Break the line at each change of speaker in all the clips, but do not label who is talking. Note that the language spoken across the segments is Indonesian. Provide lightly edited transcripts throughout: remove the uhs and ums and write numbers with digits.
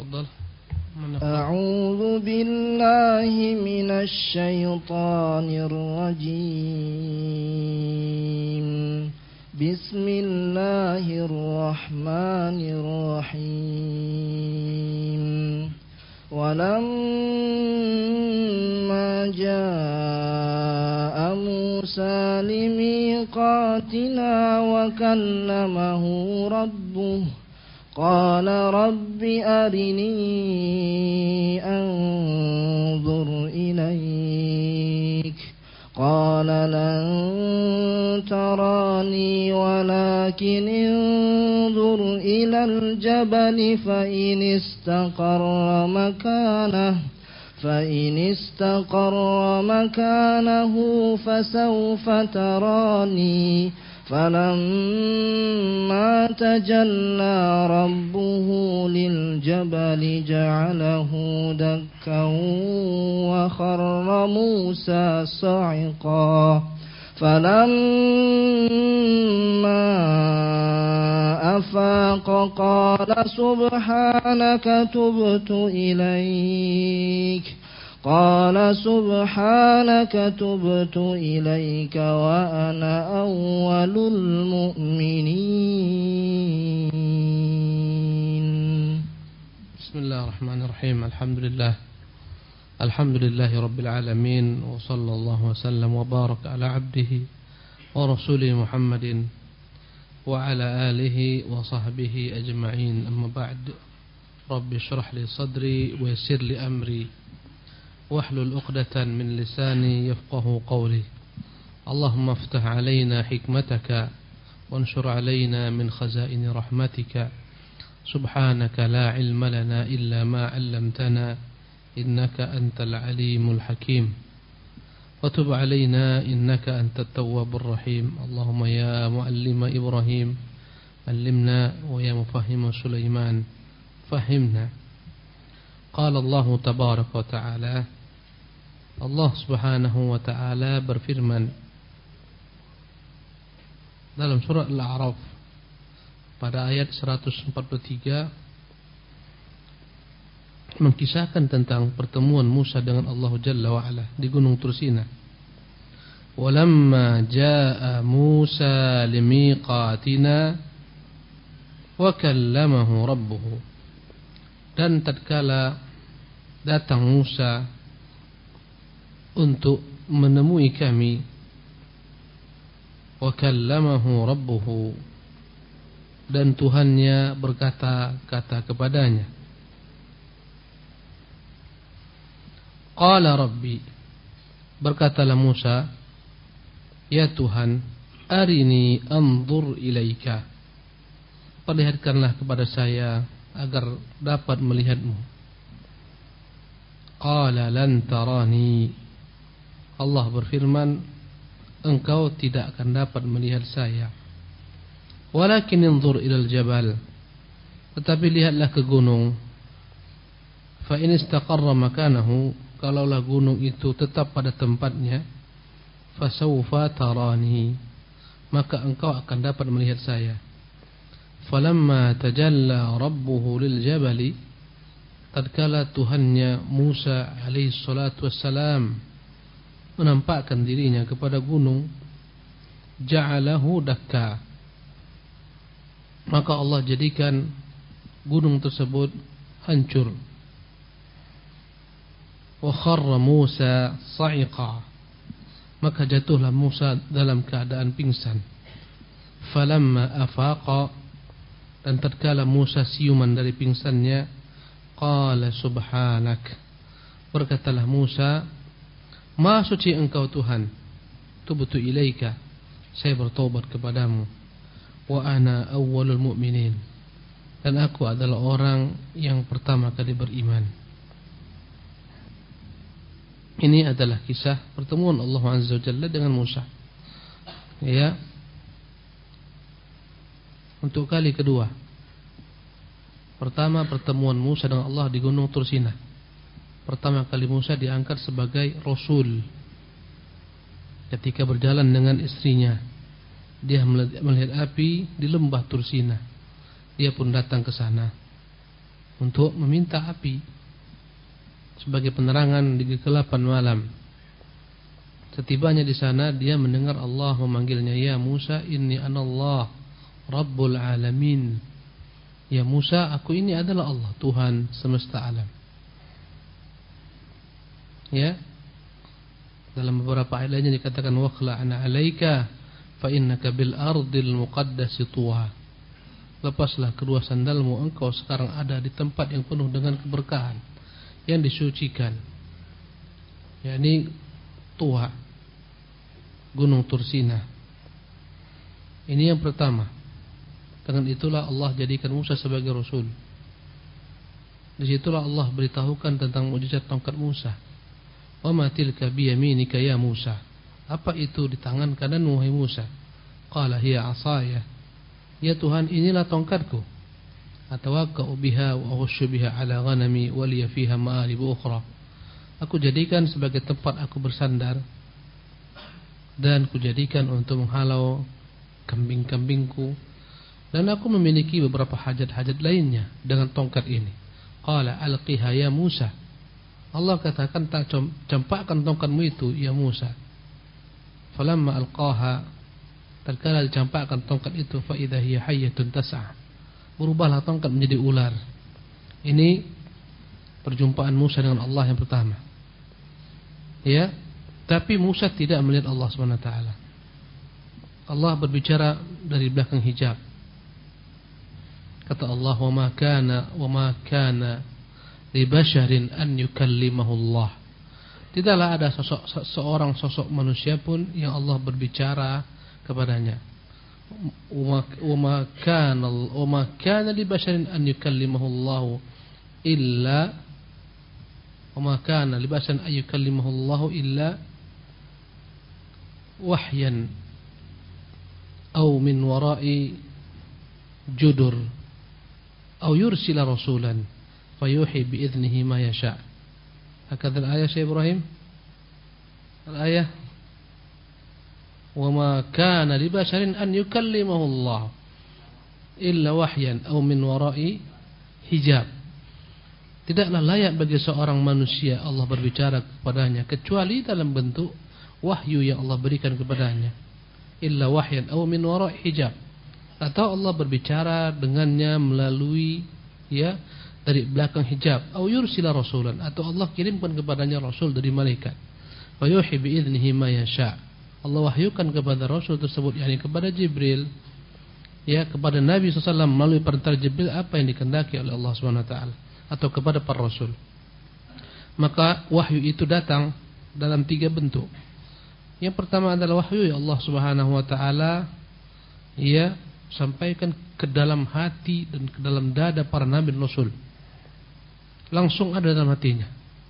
تفضل.
أعوذ بالله من الشيطان الرجيم. بسم الله الرحمن الرحيم. ولما جاء موسى لميقاتنا وكلمه ربه قال رب أرني أنظر إليك قال لن تراني ولكن انظر إلى الجبل فإن استقر مكانه فسوف تراني فلما تجلى ربه للجبل جعله دكا وخر موسى صعقا فلما أفاق قال سبحانك تبت إليك وأنا أول المؤمنين.
بسم الله الرحمن الرحيم. الحمد لله رب العالمين، وصلى الله وسلم وبارك على عبده ورسوله محمد وعلى آله وصحبه أجمعين. أما بعد، رب اشرح لي صدري ويسر لي أمري واحلل عقدة من لساني يفقه قولي. اللهم افتح علينا حكمتك وانشر علينا من خزائن رحمتك. سبحانك لا علم لنا إلا ما علمتنا إنك أنت العليم الحكيم. وتب علينا إنك أنت التواب الرحيم. اللهم يا معلم إبراهيم علمنا، ويا مفهم سليمان فهمنا. قال الله تبارك وتعالى، Allah subhanahu wa ta'ala berfirman dalam surah Al-A'raf pada ayat 143, mengkisahkan tentang pertemuan Musa dengan Allah Jalla wa'ala di Gunung Tursina. Walamma jaa Musa limiqatina wa kallamahu rabbuhu. Dan tatkala datang Musa untuk menemui kami, wa kallamahu rabbuhu, dan Tuhannya berkata-kata kepadanya. Qala rabbi, berkatalah Musa, ya Tuhan, arini anzur ilaika, perlihatkanlah kepada saya agar dapat melihatmu. Qala lan tarani, Allah berfirman, engkau tidak akan dapat melihat saya. Walakin inzur ilal jabal, tetapi lihatlah ke gunung. Fa in istaqarra makanahu, kalaulah gunung itu tetap pada tempatnya, fasawfa tarani, maka engkau akan dapat melihat saya. Falamma tajalla rabbuhu lil jabali, tatkala Tuhannya Musa alaihi salatu wassalam menampakkan dirinya kepada gunung, ja'alahu dakka, maka Allah jadikan gunung tersebut hancur. Wa kharra Musa sa'iqa, maka jatuhlah Musa dalam keadaan pingsan. Falamma afaqa, dan tatkala Musa siuman dari pingsannya, qala subhanak, berkatalah Musa, ma suci engkau Tuhan, tubtu ilaika, saya bertobat kepadamu, wa ana awwalul mu'minin, dan aku adalah orang yang pertama kali beriman. Ini adalah kisah pertemuan Allah Azza wa Jalla dengan Musa, ya, untuk kali kedua. Pertama, pertemuan Musa dengan Allah di Gunung Tursina. Pertama kali Musa diangkat sebagai Rasul ketika berjalan dengan istrinya. Dia melihat api di lembah Tursina. Dia pun datang ke sana. untuk meminta api sebagai penerangan di kegelapan malam. Setibanya di sana dia mendengar Allah memanggilnya, "Ya Musa, inni anallah Rabbul alamin." Ya Musa, aku ini adalah Allah, Tuhan semesta alam. Ya. Dalam beberapa ayat lainnya dikatakan, "Waqla'na 'alaika fa innaka bil ardil muqaddasi tuwa." Lepaslah kedua sandalmu, engkau sekarang ada di tempat yang penuh dengan keberkahan, yang disucikan. yakni Tuha, Gunung Tursina. Ini yang pertama. Dengan itulah Allah jadikan Musa sebagai Rasul. Disitulah Allah beritahukan tentang mukjizat tongkat Musa. Wa ma tilka biyaminika ya Musa. Apa itu di tangan kanan wahai Musa? Qala hiya asaya. Ya Tuhan, inilah tongkatku. Atawakka'u biha wa aghushu biha ala ghanami wa liya fiha ma'arib ukhra. Aku jadikan sebagai tempat aku bersandar, dan kujadikan untuk menghalau kambing-kambingku, dan aku memiliki beberapa hajat-hajat lainnya dengan tongkat ini. Qala alqiha ya Musa. Allah katakan, tak campakkan tongkatmu itu ya Musa. Falamma alqaha, tatkala dicampakkan tongkat itu, fa idza hiya hayyatun tas'a. Berubahlah tongkat menjadi ular. Ini perjumpaan Musa dengan Allah yang pertama. Ya, tapi Musa tidak melihat Allah Subhanahu wa taala. Allah berbicara dari belakang hijab. Kata Allah, "Wa ma kana li basharin an yukallimahu Allah." Tidaklah ada seorang sosok manusia pun yang Allah berbicara kepadanya. Wa ma kana li basharin an yukallimahu Allah illa وما كان لبشر أن يكلمه الله إلا وحيا أو من وراء جدر أو يرسل رسولا فيوحي بإذنه ما يشاء. هكذا الآية شيخ إبراهيم. الآية وما كان لبشر أن يكلمه الله إلا وحيا أو من وراء حجاب. Tidaklah layak bagi seorang manusia Allah berbicara kepadanya kecuali dalam bentuk wahyu yang Allah berikan kepadanya. Illa wahyan aw min wara'i hijab. Atau Allah berbicara dengannya melalui dari belakang hijab. Aw yursila rasulan, atau Allah kirimkan kepadanya rasul dari malaikat. Wa yuhi bi idnihi ma yasha. Allah wahyukan kepada rasul tersebut, yakni kepada Jibril, kepada Nabi SAW melalui perantara Jibril apa yang dikehendaki oleh Allah Subhanahu wa taala, atau kepada para rasul. Maka wahyu itu datang dalam 3 bentuk. Yang pertama adalah wahyu yang Allah Subhanahu wa taala sampaikan ke dalam hati dan ke dalam dada para nabi dan rasul. Langsung ada dalam hatinya.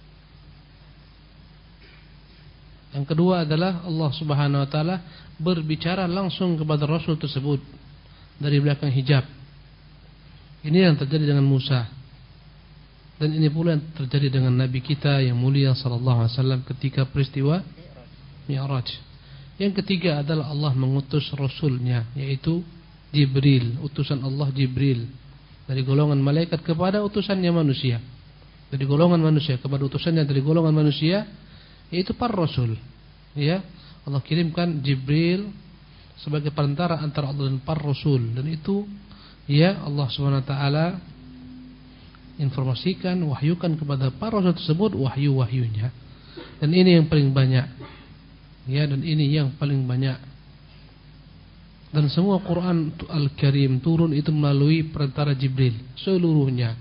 Yang kedua adalah Allah Subhanahu wa taala berbicara langsung kepada rasul tersebut dari belakang hijab. Ini yang terjadi dengan Musa. Dan ini pula yang terjadi dengan Nabi kita yang mulia sallallahu alaihi wasallam ketika peristiwa Mi'raj. Yang ketiga adalah Allah mengutus rasulnya, yaitu Jibril, utusan Allah Jibril, dari golongan malaikat kepada utusannya manusia. Dari golongan manusia kepada utusannya dari golongan manusia, yaitu para rasul. Allah kirimkan Jibril sebagai perantara antara Allah dan para rasul, dan itu Allah Subhanahu wa taala informasikan, wahyukan kepada para rasul tersebut wahyu-wahyunya. Dan ini yang paling banyak. Dan ini yang paling banyak. Dan semua Quran Al-Karim turun itu melalui perantara Jibril seluruhnya.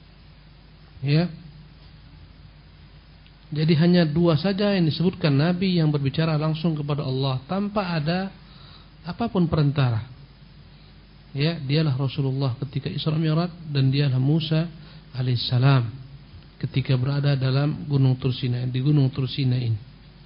Jadi hanya 2 saja yang disebutkan nabi yang berbicara langsung kepada Allah tanpa ada apapun perantara. Dialah Rasulullah ketika Isra Mi'raj, dan dialah Musa alaihissalam ketika berada dalam Gunung Tursina, di Gunung Tursina ini.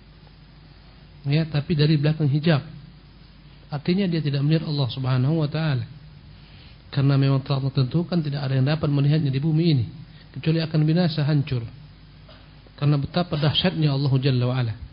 Tapi dari belakang hijab. Artinya dia tidak melihat Allah Subhanahu wa taala. Karena memang telah tentukan tidak ada yang dapat melihatnya di bumi ini kecuali akan binasa, hancur. Karena betapa dahsyatnya Allah Jalla wa Ala.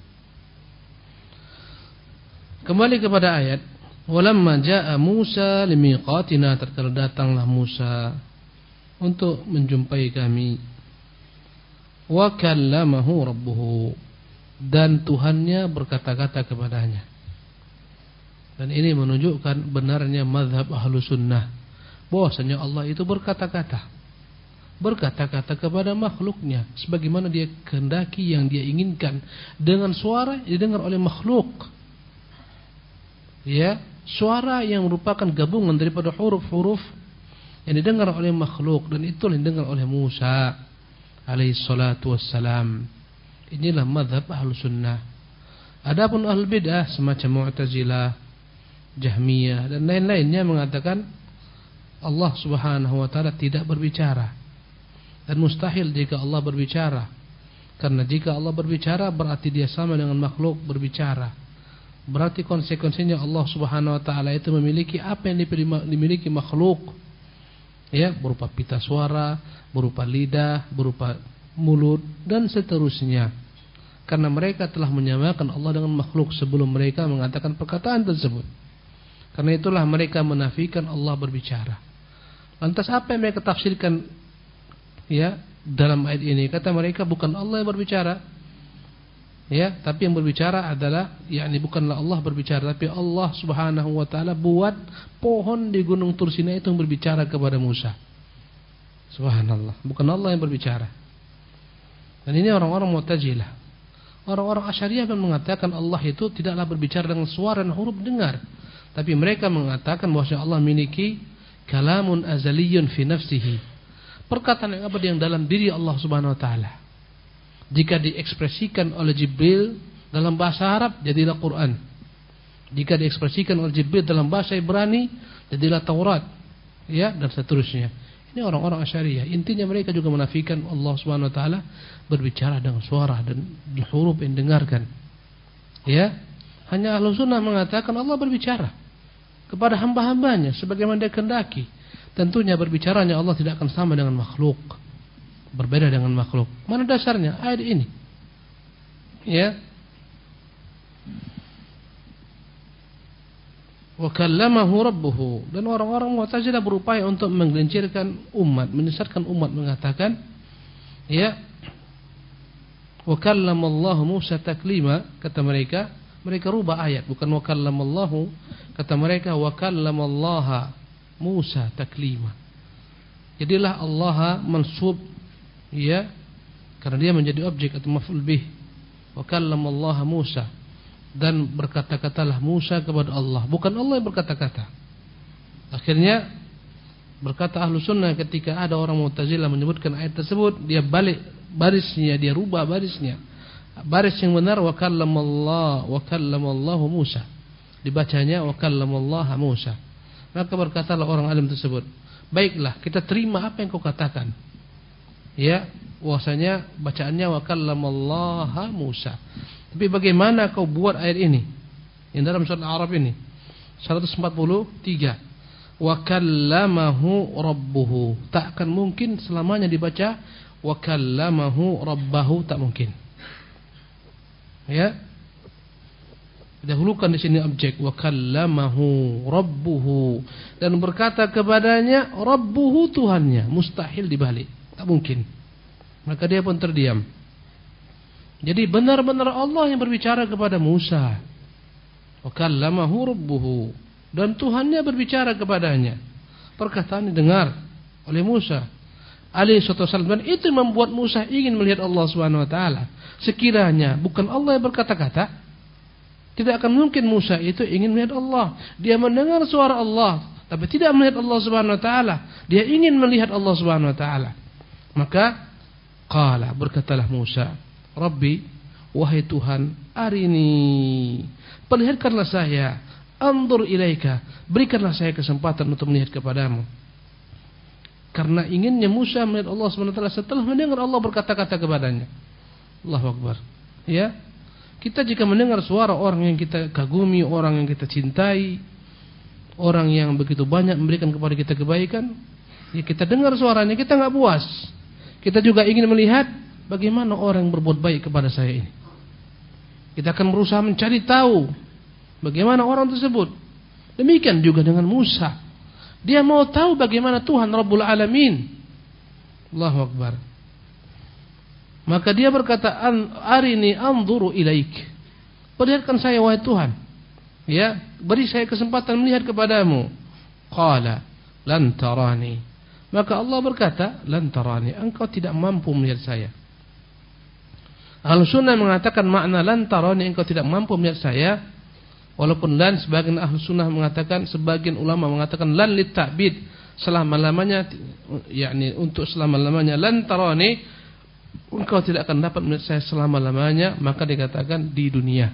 Kembali kepada ayat, walamma jaa Musa limiqatina, tatkala datanglah Musa untuk menjumpai kami. Wa kallamahu rabbuhu, dan Tuhannya berkata-kata kepadanya. Dan ini menunjukkan benarnya mazhab ahlu sunnah, bahwasanya Allah itu berkata-kata kepada makhluknya sebagaimana dia kehendaki, yang dia inginkan, dengan suara yang didengar oleh makhluk. Ya, suara yang merupakan gabungan daripada huruf-huruf yang didengar oleh makhluk, dan itu yang didengar oleh Musa alaihi salatu wassalam. Inilah mazhab ahlu sunnah. Adapun ahlu bid'ah semacam Mu'tazilah, Jahmiyah dan lain-lainnya mengatakan Allah subhanahu wa ta'ala tidak berbicara, dan mustahil jika Allah berbicara, karena jika Allah berbicara berarti dia sama dengan makhluk berbicara. Berarti konsekuensinya Allah subhanahu wa ta'ala itu memiliki apa yang dimiliki makhluk, ya, berupa pita suara, berupa lidah, berupa mulut, dan seterusnya. Karena mereka telah menyamakan Allah dengan makhluk sebelum mereka mengatakan perkataan tersebut. Karena itulah mereka menafikan Allah berbicara. Lantas apa yang mereka tafsirkan, ya, dalam ayat ini? Kata mereka bukan Allah yang berbicara, ya, tapi yang berbicara adalah, yakni bukanlah Allah berbicara, tapi Allah subhanahu wa ta'ala buat pohon di gunung Tur Sinai itu yang berbicara kepada Musa. Subhanallah, bukan Allah yang berbicara. Dan ini orang-orang Mu'tazilah. Orang-orang Asy'ariyah yang mengatakan Allah itu tidaklah berbicara dengan suara dan huruf dengar, tapi mereka mengatakan bahwa Allah memiliki kalamun azaliyun fi nafsihi, perkataan yang abadi yang dalam diri Allah subhanahu wa ta'ala. Jika diekspresikan oleh Jibril dalam bahasa Arab, jadilah Quran. Jika diekspresikan oleh Jibril dalam bahasa Ibrani, jadilah Taurat, ya, dan seterusnya. Ini orang-orang Asy'ariyah. Intinya mereka juga menafikan Allah subhanahu wa ta'ala berbicara dengan suara dan huruf yang dengarkan. Ya, hanya Ahlus Sunnah mengatakan Allah berbicara kepada hamba-hambanya sebagaimana dia kehendaki. Tentunya berbicaranya Allah tidak akan sama dengan makhluk, berbeda dengan makhluk. Mana dasarnya? Ayat ini. Ya. Wa kallamahu rabbuhu, dan orang-orang Mu'tazilah berupaya untuk menggelincirkan umat, menyesatkan umat, mengatakan, ya, wa kallamallahu Musa taklima, kata mereka rubah ayat, bukan wa kallamallahu, kata mereka wa kallamallaha Musa taklima. Jadilah Allah mansub, ya, karena dia menjadi objek atau maf'ul bih. Wa kallamallaha Musa, dan berkata-katalah Musa kepada Allah, bukan Allah yang berkata-kata. Akhirnya berkata Ahlu Sunnah, ketika ada orang Mu'tazilah menyebutkan ayat tersebut, dia balik barisnya, dia rubah barisnya. Baris yang benar wa kallamallahu Musa, dibacanya wa kallamallaha Musa. Maka berkatalah orang alim tersebut, baiklah, kita terima apa yang kau katakan, ya, bahwasanya bacaannya wa kallamallaha Musa. Tapi bagaimana kau buat ayat ini yang dalam surat Al-A'raf ini 143, wa kallamahu rabbuhu, tak akan mungkin selamanya dibaca wa kallamahu rabbahu, tak mungkin. Ya, dahulukan di sini objek wa kallamahu rabbuhu, dan berkata kepadanya rabbuhu, Tuhannya. Mustahil dibalik, tak mungkin. Maka dia pun terdiam. Jadi benar-benar Allah yang berbicara kepada Musa. Wa kallamahu rabbuhu, dan Tuhannya berbicara kepadanya. Perkataan didengar oleh Musa alaihi wasallam, dan itu membuat Musa ingin melihat Allah Subhanahu wa taala. Sekiranya bukan Allah yang berkata-kata, tidak akan mungkin Musa itu ingin melihat Allah. Dia mendengar suara Allah, tapi tidak melihat Allah Subhanahu wa taala. Dia ingin melihat Allah Subhanahu wa taala. Maka qala, berkatalah Musa, Rabbi, wahai Tuhan, arini, perlihatkanlah saya, anzur ilaika, berikanlah saya kesempatan untuk melihat kepadamu. Karena inginnya Musa melihat Allah SWT setelah mendengar Allah berkata-kata kepadanya. Allahu Akbar. Ya, kita jika mendengar suara orang yang kita kagumi, orang yang kita cintai, orang yang begitu banyak memberikan kepada kita kebaikan, ya kita dengar suaranya, kita nggak puas. Kita juga ingin melihat bagaimana orang yang berbuat baik kepada saya ini. Kita akan berusaha mencari tahu bagaimana orang tersebut. Demikian juga dengan Musa. Dia mau tahu bagaimana Tuhan Rabbul Alamin. Allahu Akbar. Maka dia berkata, arini anzuru ilaik. Perlihatkan saya wahai Tuhan. Ya, beri saya kesempatan melihat kepadamu. Qala lan tarani. Maka Allah berkata, lan tarani, engkau tidak mampu melihat saya. Ahlus sunnah mengatakan makna lan tarani, engkau tidak mampu melihat saya. Walaupun lan, sebagian ahlus sunnah mengatakan, sebagian ulama mengatakan lan lit ta'bid, selama-lamanya, yakni untuk selama-lamanya. Lan tarani, engkau tidak akan dapat melihat saya selama-lamanya. Maka dikatakan di dunia.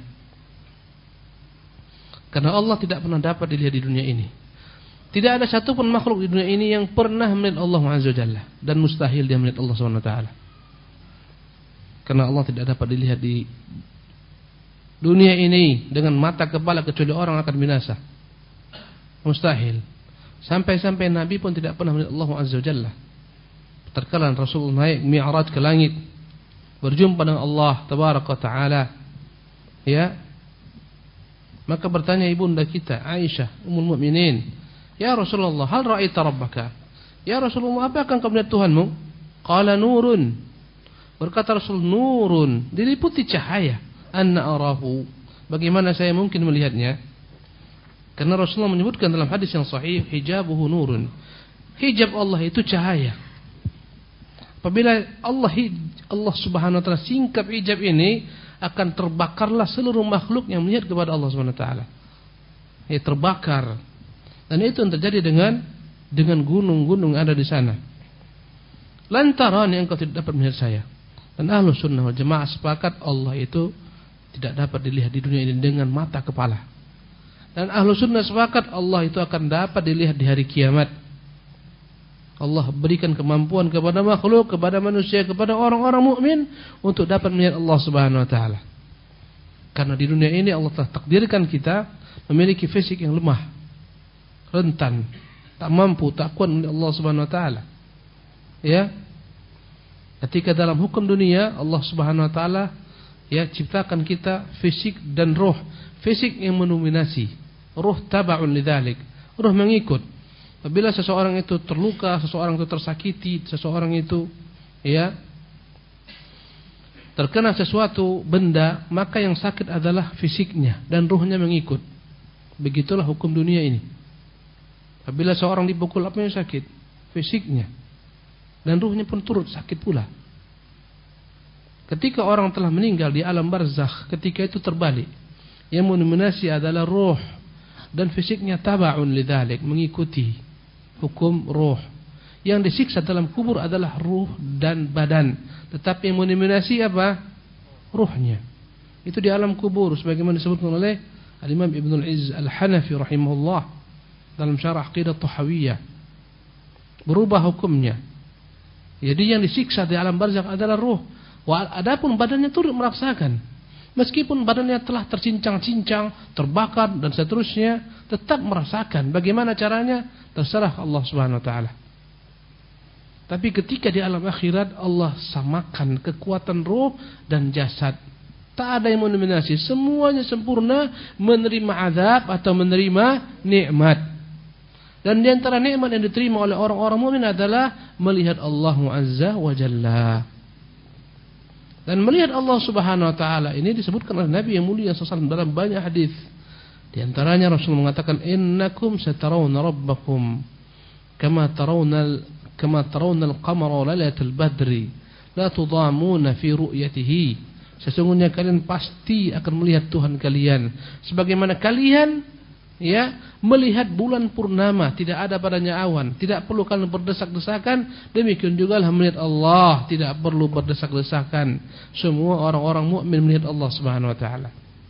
Karena Allah tidak pernah dapat dilihat di dunia ini. Tidak ada satupun makhluk di dunia ini yang pernah melihat Allah Azza wa Jalla, dan mustahil dia melihat Allah Subhanahu wa taala. Karena Allah tidak dapat dilihat di dunia ini dengan mata kepala, kecuali orang akan binasa. Mustahil. Sampai-sampai Nabi pun tidak pernah melihat Allah Azza wa Jalla. Terkala Rasul naik Mi'raj ke langit, berjumpa dengan Allah Tabaraka wa taala. Ya. Maka bertanya ibunda kita Aisyah Ummul Mukminin, "Ya Rasulullah, hal ra'aita rabbaka?" Ya Rasulullah, apa akan kau melihat Tuhanmu? Qala nurun. Berkata Rasul, nurun, diliputi cahaya. Anna arahu. Bagaimana saya mungkin melihatnya? Karena Rasulullah menyebutkan dalam hadis yang sahih, hijabuhu nurun. Hijab Allah itu cahaya. Apabila Allah Subhanahu wa taala singkap hijab ini, akan terbakarlah seluruh makhluk yang melihat kepada Allah Subhanahu wa taala. Ya, terbakar. Dan itu yang terjadi dengan gunung-gunung ada di sana. Lantaran yang engkau tidak dapat melihat saya. Dan Ahlus Sunnah wal Jamaah sepakat Allah itu tidak dapat dilihat di dunia ini dengan mata kepala. Dan Ahlus Sunnah sepakat Allah itu akan dapat dilihat di hari kiamat. Allah berikan kemampuan kepada makhluk, kepada manusia, kepada orang-orang mukmin untuk dapat melihat Allah Subhanahu wa taala. Karena di dunia ini Allah telah takdirkan kita memiliki fisik yang lemah, rentan, tak mampu, tak kuat melihat Allah Subhanahu wa taala. Ya. Ketika dalam hukum dunia Allah Subhanahu wa taala ya ciptakan kita fisik dan roh. Fisik yang mendominasi, roh taba'un lidzalik. Roh mengikut. Apabila seseorang itu terluka, seseorang itu tersakiti, seseorang itu ya terkena sesuatu benda, maka yang sakit adalah fisiknya dan ruhnya mengikut. Begitulah hukum dunia ini. Apabila seorang dipukul, apa yang sakit? Fisiknya. Dan ruhnya pun turut sakit pula. Ketika orang telah meninggal di alam barzakh, ketika itu terbalik. Yang mendominasi adalah ruh dan fisiknya taba'un lidzalik, mengikuti hukum ruh. Yang disiksa dalam kubur adalah ruh dan badan, tetapi yang mendominasi apa? Ruhnya. Itu di alam kubur sebagaimana disebutkan oleh Al-Imam Ibnu Al-Izz Al-Hanafi rahimahullah dalam syarah Aqidah Tahawiyah. Berubah hukumnya. Jadi yang disiksa di alam barzakh adalah ruh. Adapun badannya turut merasakan. Meskipun badannya telah tercincang-cincang, terbakar dan seterusnya, tetap merasakan. Bagaimana caranya? Terserah Allah Subhanahu wa taala. Tapi ketika di alam akhirat Allah samakan kekuatan ruh dan jasad. Tak ada yang mendominasi, semuanya sempurna, menerima azab atau menerima nikmat. Dan di antara nikmat yang diterima oleh orang-orang mukmin adalah melihat Allah Azza wa Jalla. Dan melihat Allah Subhanahu wa taala ini disebutkan oleh Nabi yang mulia sallallahu alaihi wasallam dalam banyak hadis. Di antaranya Rasul mengatakan, "Innakum satarawna rabbakum kama tarawna al-qamara lailatal badri la tudamuna fi ru'yatihi." Sesungguhnya kalian pasti akan melihat Tuhan kalian sebagaimana kalian ya melihat bulan purnama, tidak ada padanya awan, tidak perlu kalian berdesak-desakan. Demikian juga melihat Allah, tidak perlu berdesak-desakan. Semua orang-orang mukmin melihat Allah Subhanahu wa taala.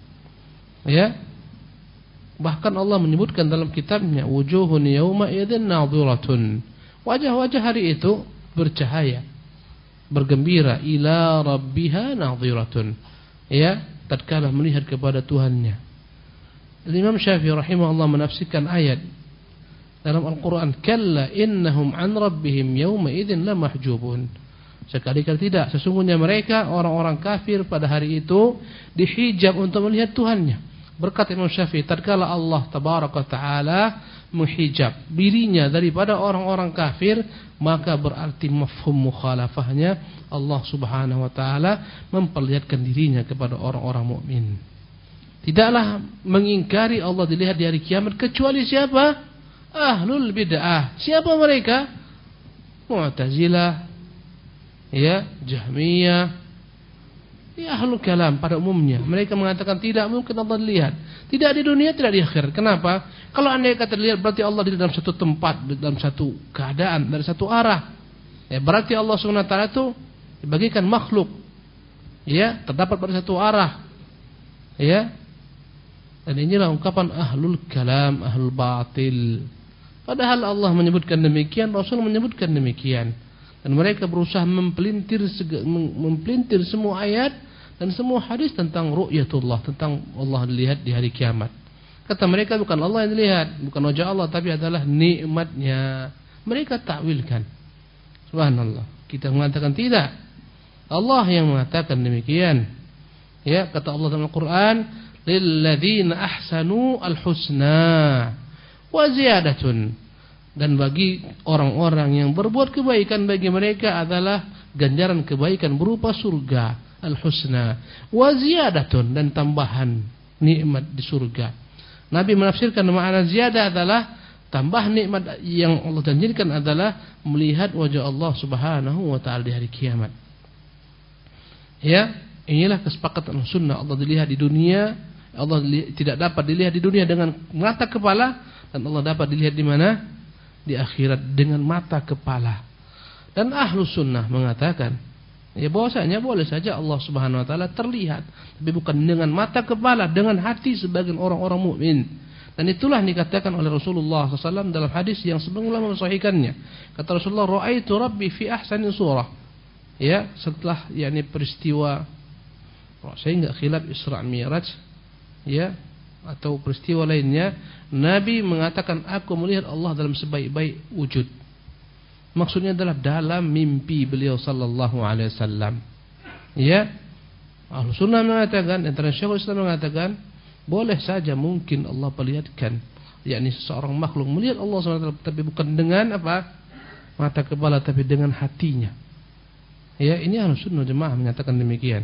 Ya. Bahkan Allah menyebutkan dalam kitabnya, wujuhun yawma idzin nadhiratun. Wajah-wajah hari itu bercahaya, bergembira, ila rabbiha nadhiratun. Ya, tatkala melihat kepada Tuhannya. Imam Syafi'i rahimahullah menafsirkan ayat dalam Al-Quran, kalla innahum an rabbihim yawma idzin lamahjubun. Sekali-kali tidak, sesungguhnya mereka orang-orang kafir pada hari itu dihijab untuk melihat Tuhannya. Berkata Imam Syafi'i, tatkala Allah tabaraka ta'ala menghijab dirinya daripada orang-orang kafir, maka berarti mafhum mukhalafahnya Allah Subhanahu wa taala memperlihatkan dirinya kepada orang-orang mukmin. Tidaklah mengingkari Allah dilihat di hari kiamat kecuali siapa? Ahlul bid'ah. Siapa mereka? Mu'tazilah, ya, Jahmiyah, ya, ahlul kalam pada umumnya. Mereka mengatakan tidak mungkin Allah dilihat. Tidak di dunia, tidak di akhirat. Kenapa? Kalau andai kata dilihat berarti Allah di dalam satu tempat, dalam satu keadaan, dari satu arah. Ya, berarti Allah SWT itu dibagikan makhluk. Ya, terdapat pada satu arah. Ya. Dan inilah ungkapan ahlul kalam, ahlul batil. Padahal Allah menyebutkan demikian, Rasul menyebutkan demikian. Dan mereka berusaha mempelintir semua ayat dan semua hadis tentang ru'yatullah, tentang Allah dilihat di hari kiamat. Kata mereka bukan Allah yang dilihat, bukan wajah Allah, tapi adalah nikmatnya. Mereka takwilkan. Subhanallah. Kita mengatakan tidak. Allah yang mengatakan demikian. Ya, kata Allah dalam Al-Quran, lilladzina ahsanu al-husna wa ziyadatun. Dan bagi orang-orang yang berbuat kebaikan, bagi mereka adalah ganjaran kebaikan berupa surga, al-husna wa ziyadatun, dan tambahan nikmat di surga. Nabi menafsirkan makna ziyadah adalah tambah nikmat yang Allah janjikan adalah melihat wajah Allah Subhanahu wa taala di hari kiamat. Ya, inilah kesepakatan sunnah. Allah dilihat di dunia, Allah tidak dapat dilihat di dunia dengan mata kepala, dan Allah dapat dilihat di mana? Di akhirat dengan mata kepala. Dan ahlu sunnah mengatakan, ya, bahwasanya boleh saja Allah Subhanahu wa taala terlihat, tapi bukan dengan mata kepala, dengan hati sebagian orang-orang mukmin. Dan itulah dikatakan oleh Rasulullah SAW dalam hadis yang sebelumnya mensahihkannya. Kata Rasulullah, ra'aitu rabbi fi ahsani surah. Ya, setelah peristiwa, saya enggak khilaf Isra Mi'raj, ya, atau peristiwa lainnya, Nabi mengatakan aku melihat Allah dalam sebaik-baik wujud. Maksudnya adalah dalam mimpi beliau sallallahu alaihi wasallam. Ya. Ahlus Sunnah mengatakan, antara Syekhul Islam mengatakan, boleh saja mungkin Allah perlihatkan, yakni seseorang makhluk melihat Allah SWT, tapi bukan dengan apa? Mata kepala, tapi dengan hatinya. Ya, ini Ahlus Sunnah Jamaah menyatakan demikian.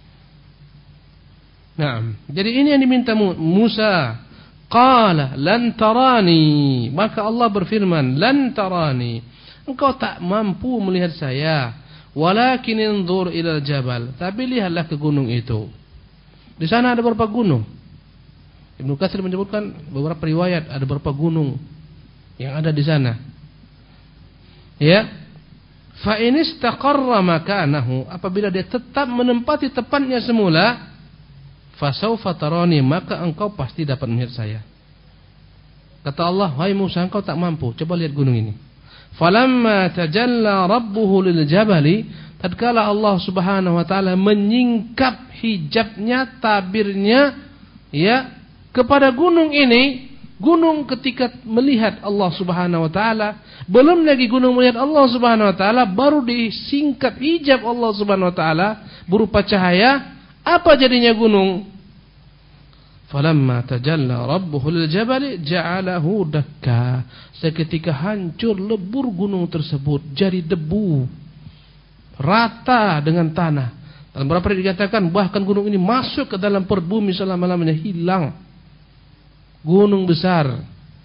Nah, jadi ini yang diminta Musa. Qala lan tarani. Maka Allah berfirman, lan tarani. Engkau tak mampu melihat saya. Walakin inzur ilal jabal. Tapi lihatlah ke gunung itu. Di sana ada beberapa gunung. Ibnu Katsir menyebutkan beberapa riwayat ada beberapa gunung yang ada di sana. Ya. Fa in istaqarra makanahu, apabila dia tetap menempati tempatnya semula, fasaufa tarani, maka engkau pasti dapat melihat saya. Kata Allah, wahai Musa, engkau tak mampu, coba lihat gunung ini. Falamma tajalla rabbuhu lil jabali, tatkala Allah Subhanahu wa taala menyingkap hijabnya, tabirnya, ya, kepada gunung ini. Gunung ketika melihat Allah Subhanahu wa taala, belum lagi gunung melihat Allah Subhanahu wa taala, baru disingkap hijab Allah Subhanahu wa taala berupa cahaya. Apa jadinya gunung? Falamma tajalla rabbuhu lil jabali ja'alahu dakka. Seketika hancur lebur gunung tersebut jadi debu, rata dengan tanah. Dalam beberapa dikatakan bahkan gunung ini masuk ke dalam perut bumi selama-lamanya, hilang. Gunung besar.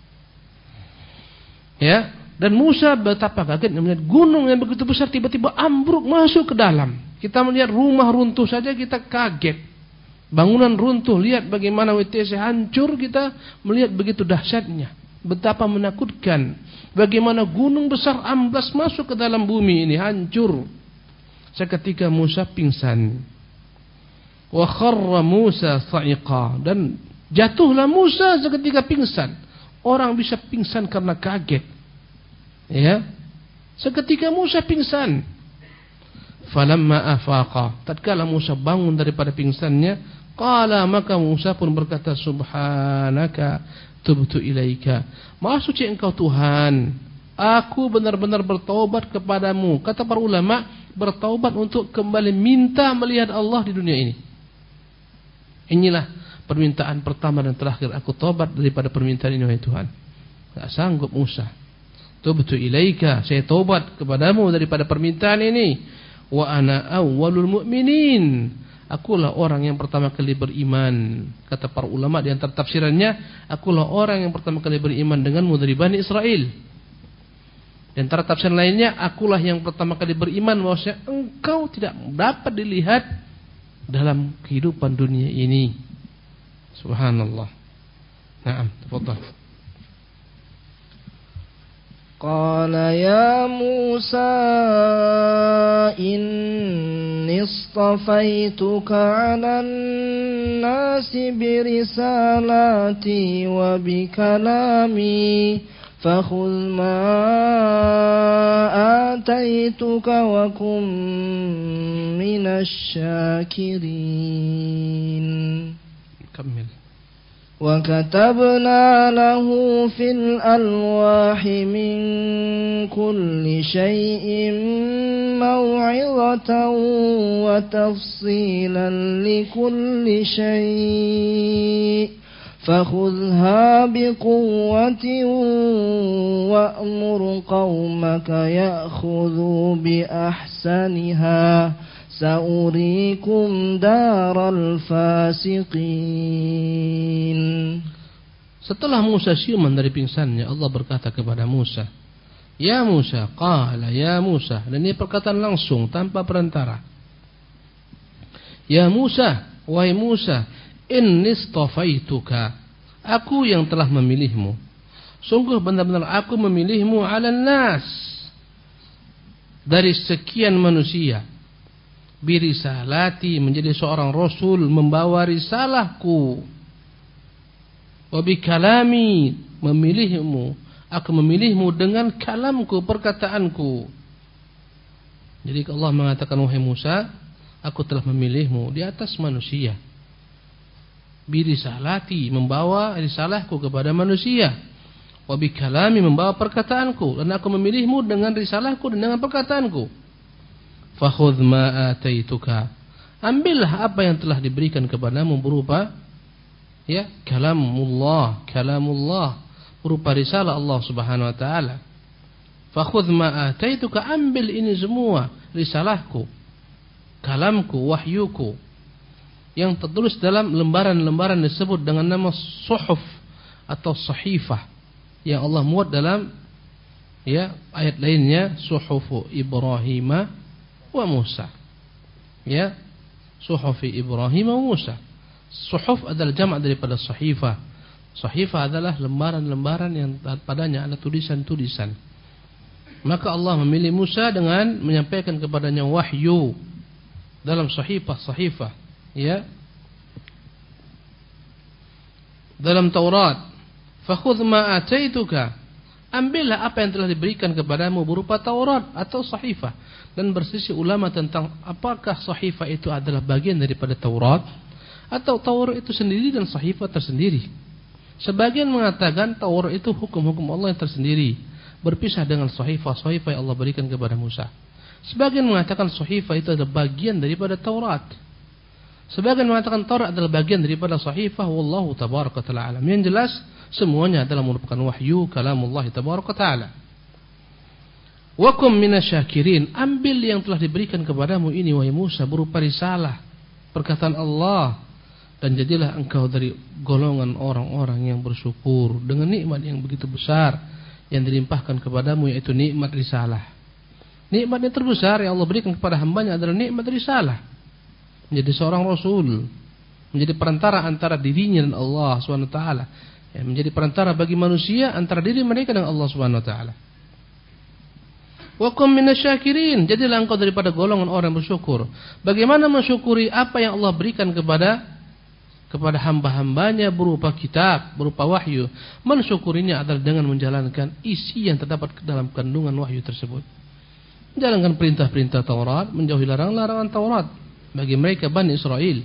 Ya, dan Musa betapa kagetnya melihat gunung yang begitu besar tiba-tiba ambruk masuk ke dalam. Kita melihat rumah runtuh saja kita kaget. Bangunan runtuh, lihat bagaimana WTC hancur, kita melihat begitu dahsyatnya. Betapa menakutkan. Bagaimana gunung besar amblas masuk ke dalam bumi ini, hancur. Seketika Musa pingsan. Wa kharra Musa sa'iqa, dan jatuhlah Musa seketika pingsan. Orang bisa pingsan karena kaget. Ya. Seketika Musa pingsan. Falamma afaqa, tatkala Musa bangun daripada pingsannya, qala, maka Musa pun berkata, subhanaka tubtu ilaika. Maha suci engkau Tuhan, aku benar-benar bertaubat kepadamu. Kata para ulama, bertaubat untuk kembali minta melihat Allah di dunia ini. Inilah permintaan pertama dan terakhir, aku taubat daripada permintaan ini wahai Tuhan. Enggak sanggup Musa. Tubtu ilaika, saya taubat kepadamu daripada permintaan ini. Wa ana awwalul mu'minin, akulah orang yang pertama kali beriman. Kata para ulama di antara tafsirannya, akulah orang yang pertama kali beriman denganmu dari Bani Israel. Di antara tafsiran lainnya, akulah yang pertama kali beriman bahwasanya engkau tidak dapat dilihat dalam kehidupan dunia ini. Subhanallah. Naam, tafadhal.
Qala ya Musa inni istafaituka 'alan nasi birisalati wa bikalami fakhudh ma ataituka wa kum minasy syakirin.
Kamil.
وكتبنا له في الألواح من كل شيء موعظة وتفصيلا لكل شيء فخذها بقوة وأمر قومك يأخذوا بأحسنها Sa'urikum daral fasiqin.
Setelah Musa siuman dari pingsannya, Allah berkata kepada Musa, Ya Musa, qala ya Musa. Dan ini perkataan langsung tanpa perantara. Ya Musa, wahai Musa, inni istafaituka, aku yang telah memilihmu. Sungguh benar-benar aku memilihmu 'alan nas, dari sekian manusia. Birisalati, menjadi seorang rasul, membawa risalahku. Wabikalami, memilihmu, aku memilihmu dengan kalamku, perkataanku. Jadi Allah mengatakan, wahai Musa, aku telah memilihmu di atas manusia. Birisalati, membawa risalahku kepada manusia. Wabikalami, membawa perkataanku, dan aku memilihmu dengan risalahku dan dengan perkataanku. Fakhudh ma ataituka, ambillah apa yang telah diberikan kepadamu berupa kalamullah, berupa risalah Allah Subhanahu wa taala. Fakhudh ma ataituka, ambil ini semua, risalahku, kalamku, wahyuku, yang tertulis dalam lembaran-lembaran disebut dengan nama suhuf atau sahifah, yang Allah muat dalam ayat lainnya, suhufu Ibrahim wa Musa. Suhufi Ibrahim wa Musa. Suhuf adalah jamak daripada sahifah. Sahifah adalah lembaran-lembaran yang padanya ada tulisan-tulisan. Maka Allah memilih Musa dengan menyampaikan kepadanya wahyu dalam sahifah. Dalam Taurat, fakhudh ma ataituka, ambillah apa yang telah diberikan kepadamu berupa Taurat atau sahifah. Dan berselisih ulama tentang apakah sahifah itu adalah bagian daripada Taurat atau Taurat itu sendiri dan sahifah tersendiri. Sebagian mengatakan Taurat itu hukum-hukum Allah yang tersendiri, berpisah dengan sahifah yang Allah berikan kepada Musa. Sebagian mengatakan sahifah itu adalah bagian daripada Taurat. Sebagian mengatakan Taurat adalah bagian daripada sahifah. Wallahu tabaraka ta'ala alam. Yang jelas semuanya adalah merupakan wahyu kalamullah tabaraka ta'ala. Wakum minasyakirin, ambil yang telah diberikan kepadamu ini wahai Musa berupa risalah, perkataan Allah, dan jadilah engkau dari golongan orang-orang yang bersyukur dengan nikmat yang begitu besar yang dilimpahkan kepadamu, yaitu nikmat risalah. Nikmat yang terbesar yang Allah berikan kepada hambanya adalah nikmat risalah, menjadi seorang rasul, menjadi perantara antara dirinya dan Allah SWT, menjadi perantara bagi manusia antara diri mereka dan Allah SWT. Wa kum minasyakirin, jadilah engkau daripada golongan orang bersyukur. Bagaimana mensyukuri apa yang Allah berikan kepada hamba-hambanya berupa kitab, berupa wahyu? Mensyukurinya adalah dengan menjalankan isi yang terdapat dalam kandungan wahyu tersebut. Menjalankan perintah-perintah Taurat, menjauhi larangan-larangan Taurat bagi mereka Bani Israel.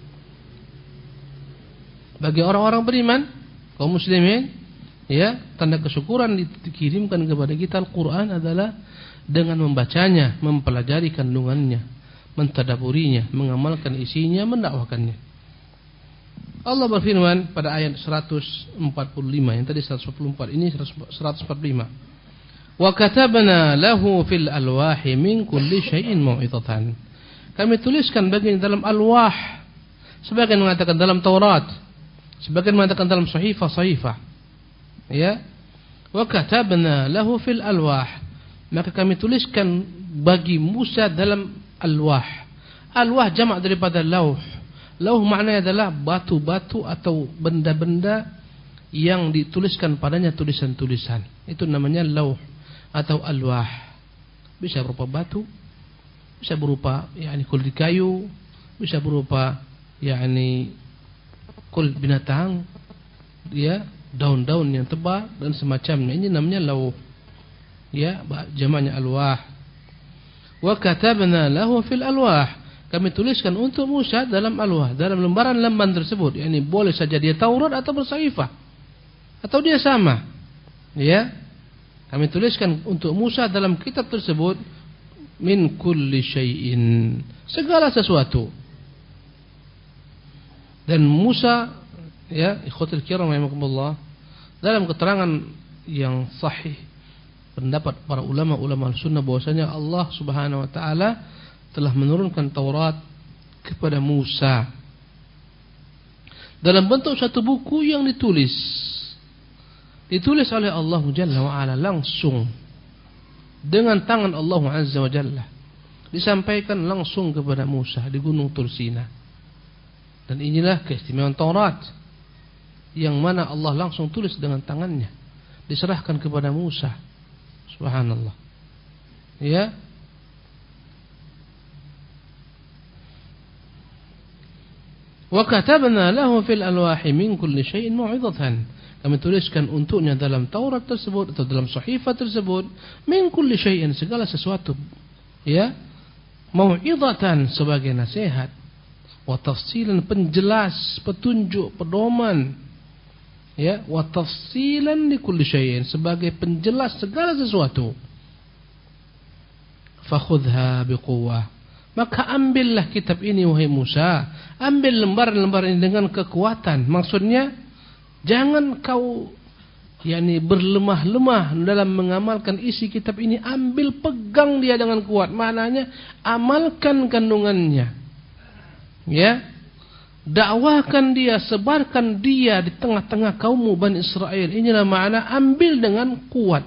Bagi orang-orang beriman, kaum muslimin, tanda kesyukuran dikirimkan kepada kita Al-Quran adalah dengan membacanya, mempelajari kandungannya, mentadaburinya, mengamalkan isinya, mendakwakannya. Allah berfirman pada ayat 145, yang tadi 144, ini 145. Wa katabna lahu fil alwahi min kulli syai'in mau'izatan. Kami tuliskan baginya dalam alwah, sebagian mengatakan dalam Taurat, sebagian mengatakan dalam sahifah. Ya. Wa katabna lahu fil alwah. Maka kami tuliskan bagi Musa dalam alwah. Alwah jamak daripada lauh. Lauh maknanya adalah batu-batu atau benda-benda yang dituliskan padanya tulisan-tulisan. Itu namanya lauh atau alwah. Bisa berupa batu, bisa berupa kulit kayu, bisa berupa kulit binatang, ya, daun-daun yang tebal dan semacamnya. Ini namanya lauh. Ya, jamaknya alwah. Wa katabna lahu fil alwah. Kami tuliskan untuk Musa dalam alwah, dalam lembaran-lembaran tersebut. Boleh saja dia Taurat atau bersahifah, atau dia sama. Ya, kami tuliskan untuk Musa dalam kitab tersebut min kulli syai'in, segala sesuatu. Dan Musa, ya, ikhwatul kiram rahimakumullah, dalam keterangan yang sahih pendapat para ulama sunnah bahwasanya Allah Subhanahu wa taala telah menurunkan Taurat kepada Musa dalam bentuk satu buku yang ditulis oleh Allah Jalla wa Ala langsung dengan tangan Allah Azza wa Jalla, disampaikan langsung kepada Musa di Gunung Tursina. Dan inilah keistimewaan Taurat, yang mana Allah langsung tulis dengan tangannya, diserahkan kepada Musa. Subhanallah. Ya. Wa katabna lahu fil alwahi min kulli syai'in mau'izatan. Kami tuliskan untuknya dalam Taurat tersebut atau dalam sahifah tersebut min kulli syai'in, segala sesuatu, ya, mau'izatan, sebagai nasihat, wa tafsilan, penjelas, petunjuk, pedoman, ya, wa tafsilan li kulli syai'in, sebagai penjelas segala sesuatu. Fakhudha biquwwah. Maka ambillah kitab ini wahai Musa, ambil lembar-lembar ini dengan kekuatan. Maksudnya jangan kau berlemah-lemah dalam mengamalkan isi kitab ini. Ambil, pegang dia dengan kuat. Maknanya amalkan kandungannya. Ya, dakwahkan dia, sebarkan dia di tengah-tengah kaummu Bani Israel. Inilah makna ambil dengan kuat.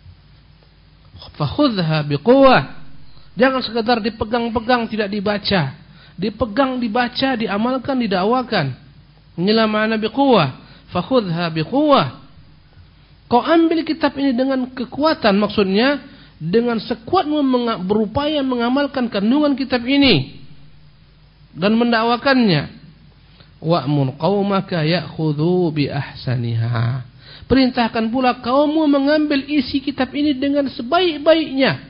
Fakhudha biquwwah. Jangan sekadar dipegang-pegang, tidak dibaca. Dipegang, dibaca, diamalkan, didakwakan. Inilah makna biquwwah. Fakhudha biquwwah. Kau ambil kitab ini dengan kekuatan, maksudnya dengan sekuatmu berupaya mengamalkan kandungan kitab ini dan mendakwakannya. Wa'mur qaumaka ya'khudhu bi ahsaniha. Perintahkan pula kaummu mengambil isi kitab ini dengan sebaik-baiknya.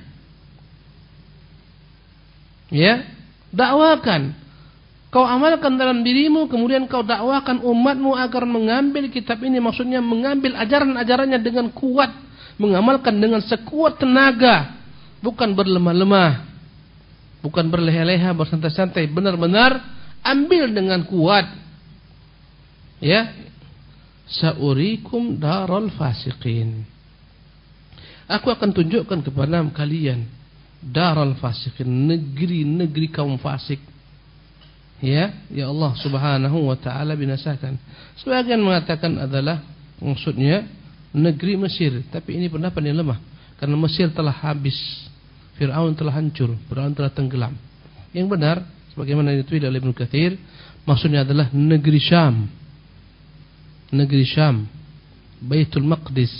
Ya, dakwakan. Kau amalkan dalam dirimu, kemudian kau dakwakan umatmu agar mengambil kitab ini. Maksudnya mengambil ajaran-ajarannya dengan kuat, mengamalkan dengan sekuat tenaga, bukan berlemah-lemah, bukan berleha-leha, bersantai-santai. Benar-benar ambil dengan kuat. Ya, saurikum daral fasiqin. Aku akan tunjukkan kepada kalian daral fasiqin, negeri-negeri kaum fasik. Ya Allah Subhanahu wa taala binasakan. Sebagian mengatakan adalah maksudnya negeri Mesir, tapi ini pendapat yang lemah karena Mesir telah habis. Firaun telah hancur, Firaun telah tenggelam. Yang benar sebagaimana ditulis oleh Ibnu Katsir, maksudnya adalah negeri Syam. Negeri Syam, Baitul Maqdis.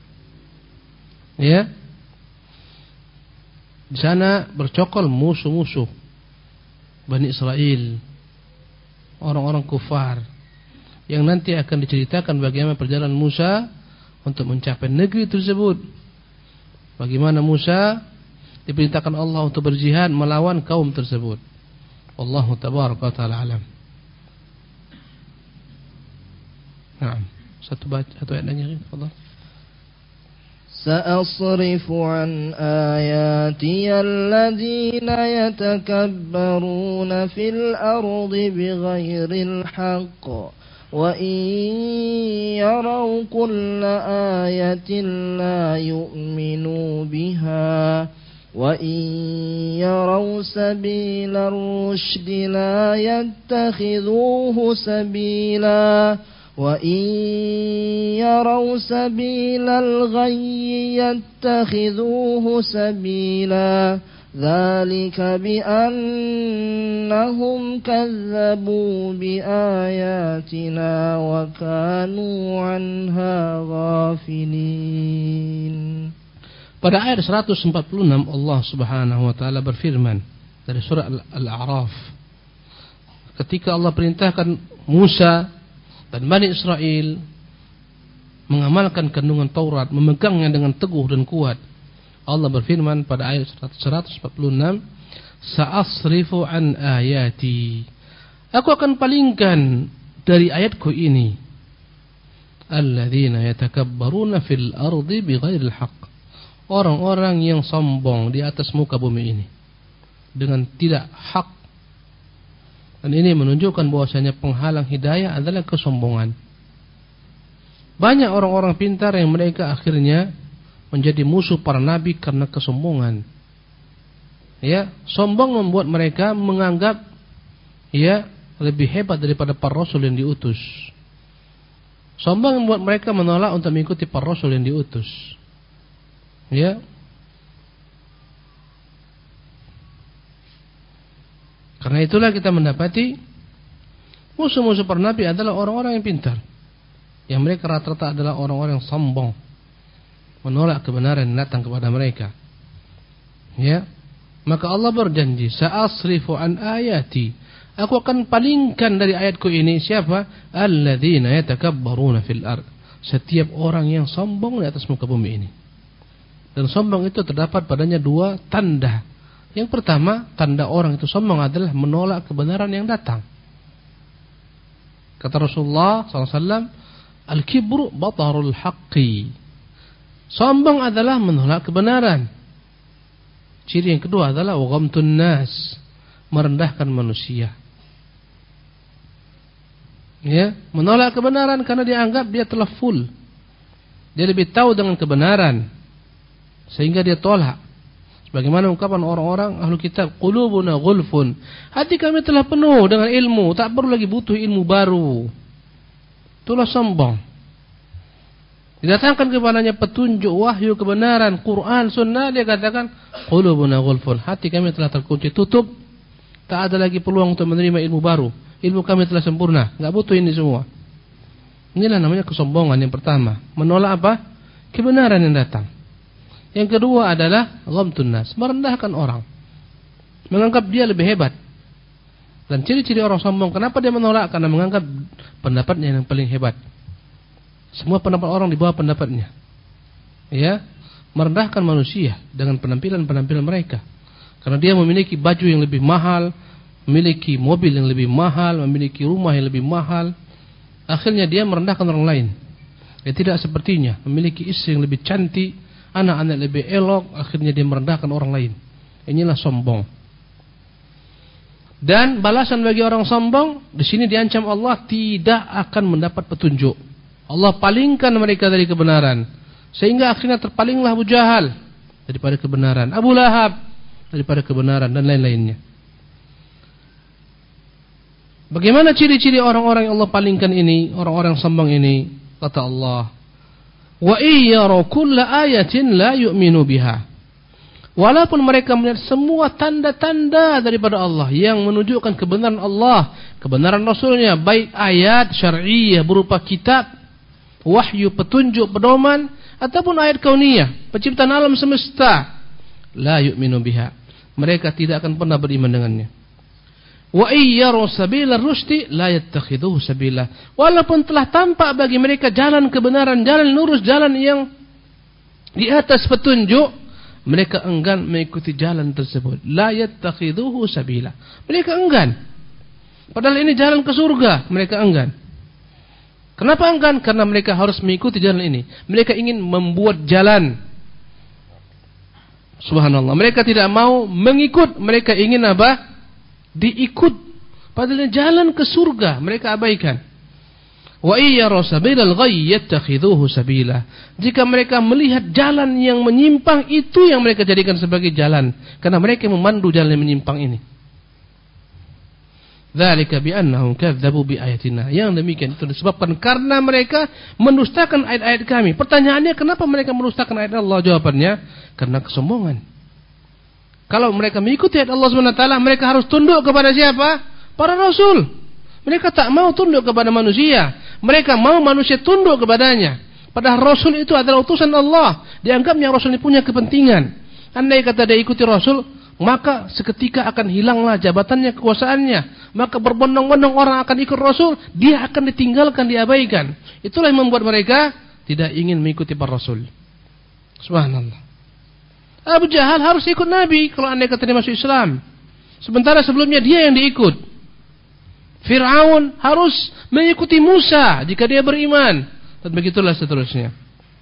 Ya. Di sana bercokol musuh-musuh Bani Israel, orang-orang kufar, yang nanti akan diceritakan bagaimana perjalanan Musa untuk mencapai negeri tersebut. Bagaimana Musa diperintahkan Allah untuk berjihad melawan kaum tersebut. Wallahu tabaraka wa ta'ala alam. Naam, satu ayat lagi, tafadhal.
سأصرف عن آياتي الذين يتكبرون في الأرض بغير الحق وإن يروا كل آية لا يؤمنوا بها وإن يروا سبيل الرشد لا يتخذوه سبيلا وإن يروا سبيل الغي يتخذوه سبيلا ذلك بأنهم كذبوا بآياتنا وكانوا عنها غافلين.
Pada ayat 146 Allah Subhanahu wa taala berfirman dari surah Al-A'raf, ketika Allah perintahkan Musa dan Bani Israel mengamalkan kandungan Taurat, memegangnya dengan teguh dan kuat, Allah berfirman pada ayat 146, Sa'asrifu an ayati, aku akan palingkan dari ayatku ini, alladzina yatakabbaruna fil ardi bighairil haqq, orang-orang yang sombong di atas muka bumi ini dengan tidak hak. Dan ini menunjukkan bahwasanya penghalang hidayah adalah kesombongan. Banyak orang-orang pintar yang mereka akhirnya menjadi musuh para nabi karena kesombongan. Ya, sombong membuat mereka menganggap lebih hebat daripada para rasul yang diutus. Sombong membuat mereka menolak untuk mengikuti para rasul yang diutus. Ya, karena itulah kita mendapati musuh-musuh para nabi adalah orang-orang yang pintar, yang mereka rata-rata adalah orang-orang yang sombong, menolak kebenaran yang datang kepada mereka. Ya, maka Allah berjanji, Sa'asrifu an ayati, aku akan palingkan dari ayatku ini siapa? Alladzina yatakabbaruna fil ard, setiap orang yang sombong di atas muka bumi ini. Dan sombong itu terdapat padanya dua tanda. Yang pertama, tanda orang itu sombong adalah menolak kebenaran yang datang. Kata Rasulullah SAW, Al-kibru batarul haqqi, sombong adalah menolak kebenaran. Ciri yang kedua adalah waghamtun nas, merendahkan manusia. Ya, menolak kebenaran karena dianggap dia telah full, dia lebih tahu dengan kebenaran, sehingga dia tolak. Sebagaimana ungkapan orang-orang ahlu kitab, qulubuna ghulfun, hati kami telah penuh dengan ilmu, tak perlu lagi butuh ilmu baru. Itulah sombong. Didatangkan kepadanya petunjuk, wahyu, kebenaran, Quran, sunnah, dia katakan qulubuna ghulfun, hati kami telah terkunci, tutup, tak ada lagi peluang untuk menerima ilmu baru. Ilmu kami telah sempurna, enggak butuh ini semua. Inilah namanya kesombongan yang pertama, menolak apa? Kebenaran yang datang. Yang kedua adalah ghamtun nas, merendahkan orang, menganggap dia lebih hebat. Dan ciri-ciri orang sombong, kenapa dia menolak? Karena menganggap pendapatnya yang paling hebat. Semua pendapat orang di bawah pendapatnya. Ya, merendahkan manusia dengan penampilan-penampilan mereka. Karena dia memiliki baju yang lebih mahal, memiliki mobil yang lebih mahal, memiliki rumah yang lebih mahal, akhirnya dia merendahkan orang lain. Dia tidak sepertinya, memiliki istri yang lebih cantik, anak-anak lebih elok, akhirnya dia merendahkan orang lain. Inilah sombong. Dan balasan bagi orang sombong di sini diancam Allah tidak akan mendapat petunjuk. Allah palingkan mereka dari kebenaran, sehingga akhirnya terpalinglah Abu Jahal daripada kebenaran, Abu Lahab daripada kebenaran, dan lain-lainnya. Bagaimana ciri-ciri orang-orang yang Allah palingkan ini, orang-orang sombong ini? Kata Allah, wa iyyaru kulla ayatin la yu'minu biha. Walaupun mereka melihat semua tanda-tanda daripada Allah yang menunjukkan kebenaran Allah, kebenaran Rasulnya, baik ayat syar'iyyah berupa kitab, wahyu, petunjuk, pedoman, ataupun ayat kauniyah, penciptaan alam semesta, la yu'minu biha, mereka tidak akan pernah beriman dengannya. Wa iyyaru sabila rusdi la yattakhiduhu sabila. Walaupun telah tampak bagi mereka jalan kebenaran, jalan lurus, jalan yang di atas petunjuk, mereka enggan mengikuti jalan tersebut. La yattakhiduhu sabila, mereka enggan. Padahal ini jalan ke surga, mereka enggan. Kenapa enggan? Karena mereka harus mengikuti jalan ini. Mereka ingin membuat jalan. Subhanallah, mereka tidak mau mengikut, mereka ingin apa? Diikut. Padahal jalan ke surga mereka abaikan. Wa iyyara sabilal ghayy yattakhidhuhu sabila. Jika mereka melihat jalan yang menyimpang, itu yang mereka jadikan sebagai jalan, karena mereka memandu jalan yang menyimpang ini. Dzalika bi annahum kadzdzabu bi ayatina. Yang demikian itu disebabkan karena mereka mendustakan ayat-ayat kami. Pertanyaannya, kenapa mereka mendustakan ayat Allah? Jawabannya, karena kesombongan. Kalau mereka mengikuti ayat Allah SWT, mereka harus tunduk kepada siapa? Para rasul. Mereka tak mau tunduk kepada manusia. Mereka mau manusia tunduk kepadanya. Padahal Rasul itu adalah utusan Allah. Dianggapnya Rasul ini punya kepentingan. Andai kata dia ikuti Rasul, maka seketika akan hilanglah jabatannya, kekuasaannya. Maka berbondong-bondong orang akan ikut Rasul, dia akan ditinggalkan, diabaikan. Itulah yang membuat mereka tidak ingin mengikuti para Rasul. Subhanallah. Abu Jahal harus ikut Nabi kalau andai kata dia masuk Islam. Sementara sebelumnya dia yang diikut. Fir'aun harus mengikuti Musa jika dia beriman, dan begitulah seterusnya.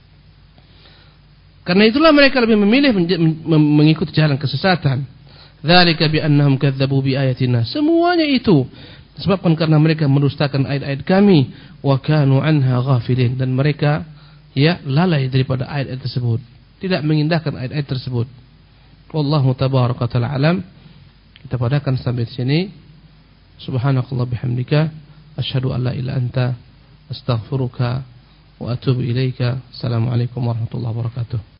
Karena itulah mereka lebih memilih mengikuti jalan kesesatan. Dzalika bi annahum kadzdzabu bi ayatina. Semuanya itu disebabkan karena mereka mendustakan ayat-ayat kami, wa kanu anha ghafilin, dan mereka lalai daripada ayat-ayat tersebut, tidak mengindahkan ayat-ayat tersebut. Wallahu tabaraka ta'ala alam. Kita padakan sampai di sini. Subhanakallah bihamdika asyhadu an la ilaha illa anta astaghfiruka wa atubu ilaika. Assalamualaikum warahmatullahi wabarakatuh.